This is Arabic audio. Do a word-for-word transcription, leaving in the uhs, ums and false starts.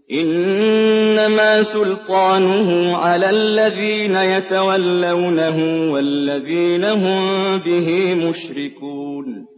إِنَّمَا سُلْطَانُهُ عَلَى الَّذِينَ يَتَوَلَّوْنَهُ وَالَّذِينَ هُم بِهِ مُشْرِكُونَ